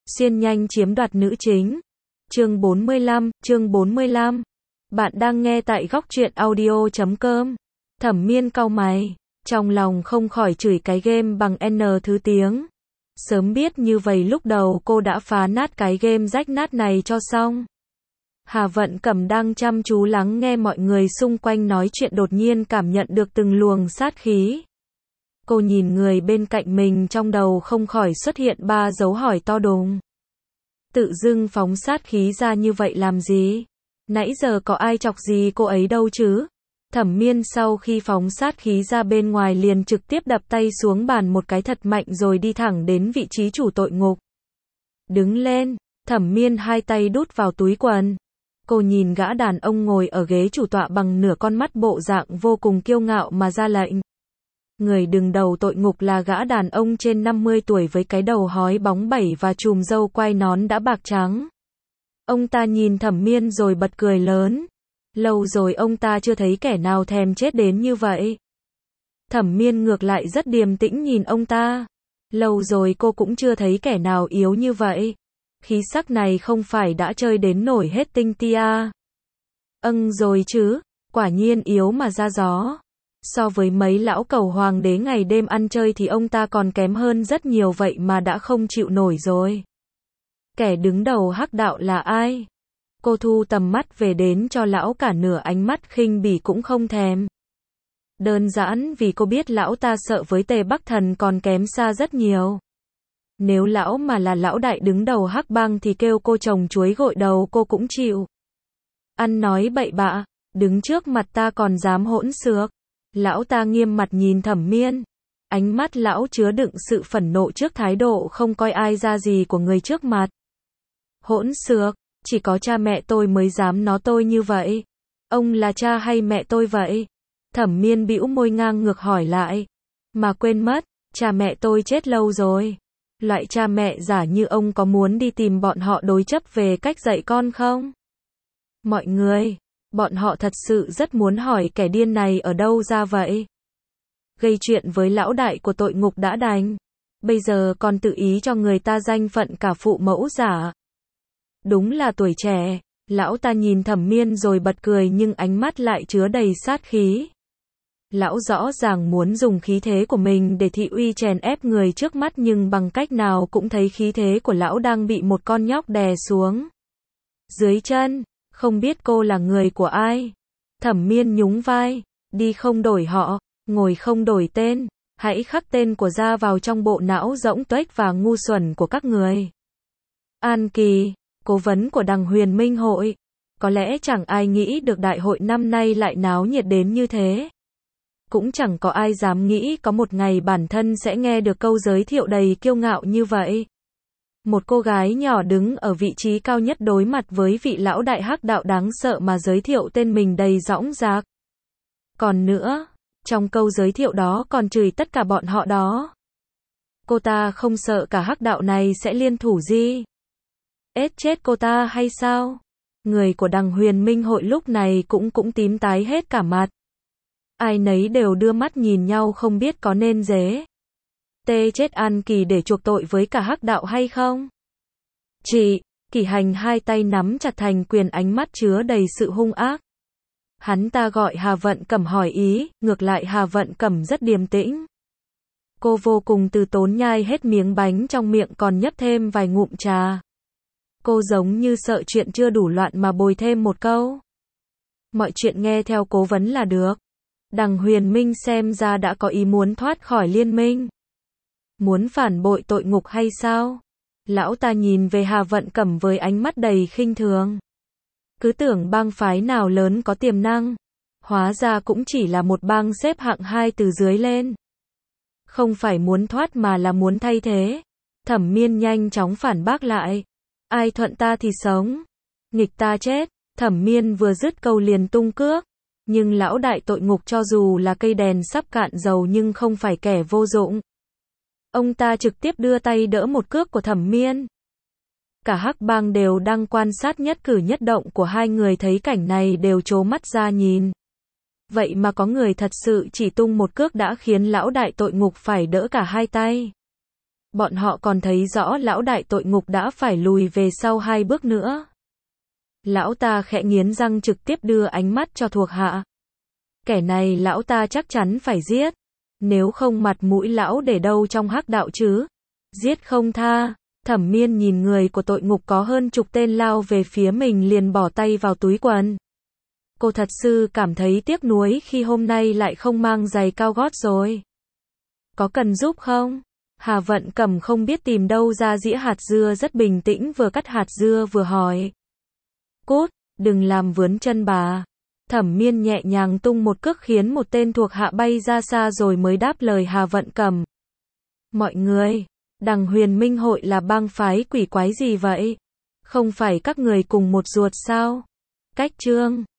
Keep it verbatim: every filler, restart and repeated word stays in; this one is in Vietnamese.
Xuyên nhanh chiếm đoạt nữ chính. Chương bốn mươi lăm, chương bốn mươi lăm. Bạn đang nghe tại góc truyện audio chấm com. Thẩm Miên cau mày, trong lòng không khỏi chửi cái game bằng N thứ tiếng. Sớm biết như vậy lúc đầu cô đã phá nát cái game rách nát này cho xong. Hà Vận Cẩm đang chăm chú lắng nghe mọi người xung quanh nói chuyện, đột nhiên cảm nhận được từng luồng sát khí. Cô nhìn người bên cạnh mình, trong đầu không khỏi xuất hiện ba dấu hỏi to đùng. Tự dưng phóng sát khí ra như vậy làm gì? Nãy giờ có ai chọc gì cô ấy đâu chứ? Thẩm Miên sau khi phóng sát khí ra bên ngoài liền trực tiếp đập tay xuống bàn một cái thật mạnh rồi đi thẳng đến vị trí chủ tội ngục. Đứng lên, Thẩm Miên hai tay đút vào túi quần. Cô nhìn gã đàn ông ngồi ở ghế chủ tọa bằng nửa con mắt, bộ dạng vô cùng kiêu ngạo mà ra lệnh. Người đứng đầu tội ngục là gã đàn ông trên năm mươi tuổi với cái đầu hói bóng bẩy và chùm râu quai nón đã bạc trắng. Ông ta nhìn Thẩm Miên rồi bật cười lớn. Lâu rồi ông ta chưa thấy kẻ nào thèm chết đến như vậy. Thẩm Miên ngược lại rất điềm tĩnh nhìn ông ta. Lâu rồi cô cũng chưa thấy kẻ nào yếu như vậy. Khí sắc này không phải đã chơi đến nổi hết tinh tia. Âng rồi chứ, quả nhiên yếu mà ra gió. So với mấy lão cẩu hoàng đế ngày đêm ăn chơi thì ông ta còn kém hơn rất nhiều, vậy mà đã không chịu nổi rồi. Kẻ đứng đầu hắc đạo là ai? Cô thu tầm mắt về đến cho lão cả nửa ánh mắt khinh bỉ cũng không thèm. Đơn giản vì cô biết lão ta sợ với Tề Bắc Thần còn kém xa rất nhiều. Nếu lão mà là lão đại đứng đầu hắc bang thì kêu cô trồng chuối gội đầu cô cũng chịu. Ăn nói bậy bạ, đứng trước mặt ta còn dám hỗn xược. Lão ta nghiêm mặt nhìn Thẩm Miên. Ánh mắt lão chứa đựng sự phẫn nộ trước thái độ không coi ai ra gì của người trước mặt. Hỗn xược, chỉ có cha mẹ tôi mới dám nói tôi như vậy. Ông là cha hay mẹ tôi vậy? Thẩm Miên bĩu môi ngang ngược hỏi lại. Mà quên mất, cha mẹ tôi chết lâu rồi. Loại cha mẹ giả như ông có muốn đi tìm bọn họ đối chấp về cách dạy con không? Mọi người, bọn họ thật sự rất muốn hỏi kẻ điên này ở đâu ra vậy? Gây chuyện với lão đại của tội ngục đã đành, bây giờ còn tự ý cho người ta danh phận cả phụ mẫu giả. Đúng là tuổi trẻ. Lão ta nhìn Thẩm Miên rồi bật cười nhưng ánh mắt lại chứa đầy sát khí. Lão rõ ràng muốn dùng khí thế của mình để thị uy chèn ép người trước mắt, nhưng bằng cách nào cũng thấy khí thế của lão đang bị một con nhóc đè xuống dưới chân. Không biết cô là người của ai? Thẩm Miên nhún vai. Đi không đổi họ, ngồi không đổi tên. Hãy khắc tên của gia vào trong bộ não rỗng tuếch và ngu xuẩn của các người. An Kỳ, cố vấn của Đằng Huyền Minh Hội. Có lẽ chẳng ai nghĩ được đại hội năm nay lại náo nhiệt đến như thế. Cũng chẳng có ai dám nghĩ có một ngày bản thân sẽ nghe được câu giới thiệu đầy kiêu ngạo như vậy. Một cô gái nhỏ đứng ở vị trí cao nhất đối mặt với vị lão đại hắc đạo đáng sợ mà giới thiệu tên mình đầy dõng dạc. Còn nữa, trong câu giới thiệu đó còn chửi tất cả bọn họ đó. Cô ta không sợ cả hắc đạo này sẽ liên thủ gì? Ết chết cô ta hay sao? Người của Đằng Huyền Minh Hội lúc này cũng cũng tím tái hết cả mặt. Ai nấy đều đưa mắt nhìn nhau không biết có nên dế tê chết An Kỳ để chuộc tội với cả hắc đạo hay không. Chị, Kỷ Hành hai tay nắm chặt thành quyền, ánh mắt chứa đầy sự hung ác. Hắn ta gọi Hà Vận Cẩm hỏi ý, ngược lại Hà Vận Cẩm rất điềm tĩnh. Cô vô cùng từ tốn nhai hết miếng bánh trong miệng còn nhấp thêm vài ngụm trà. Cô giống như sợ chuyện chưa đủ loạn mà bồi thêm một câu. Mọi chuyện nghe theo cố vấn là được. Đằng Huyền Minh xem ra đã có ý muốn thoát khỏi liên minh. Muốn phản bội tội ngục hay sao? Lão ta nhìn về Hà Vận Cẩm với ánh mắt đầy khinh thường. Cứ tưởng bang phái nào lớn có tiềm năng. Hóa ra cũng chỉ là một bang xếp hạng hai từ dưới lên. Không phải muốn thoát mà là muốn thay thế. Thẩm Miên nhanh chóng phản bác lại. Ai thuận ta thì sống, nghịch ta chết. Thẩm Miên vừa dứt câu liền tung cước. Nhưng lão đại tội ngục cho dù là cây đèn sắp cạn dầu nhưng không phải kẻ vô dụng. Ông ta trực tiếp đưa tay đỡ một cước của Thẩm Miên. Cả hắc bang đều đang quan sát nhất cử nhất động của hai người, thấy cảnh này đều trố mắt ra nhìn. Vậy mà có người thật sự chỉ tung một cước đã khiến lão đại tội ngục phải đỡ cả hai tay. Bọn họ còn thấy rõ lão đại tội ngục đã phải lùi về sau hai bước nữa. Lão ta khẽ nghiến răng trực tiếp đưa ánh mắt cho thuộc hạ. Kẻ này lão ta chắc chắn phải giết. Nếu không mặt mũi lão để đâu trong hắc đạo chứ? Giết không tha. Thẩm Miên nhìn người của tội ngục có hơn chục tên lao về phía mình liền bỏ tay vào túi quần. Cô thật sự cảm thấy tiếc nuối khi hôm nay lại không mang giày cao gót rồi. Có cần giúp không? Hà Vận Cẩm không biết tìm đâu ra dĩa hạt dưa rất bình tĩnh vừa cắt hạt dưa vừa hỏi. Cút, đừng làm vướng chân bà. Thẩm Miên nhẹ nhàng tung một cước khiến một tên thuộc hạ bay ra xa rồi mới đáp lời Hà Vận Cẩm. Mọi người, Đằng Huyền Minh hội là bang phái quỷ quái gì vậy? Không phải các người cùng một ruột sao? Cách chương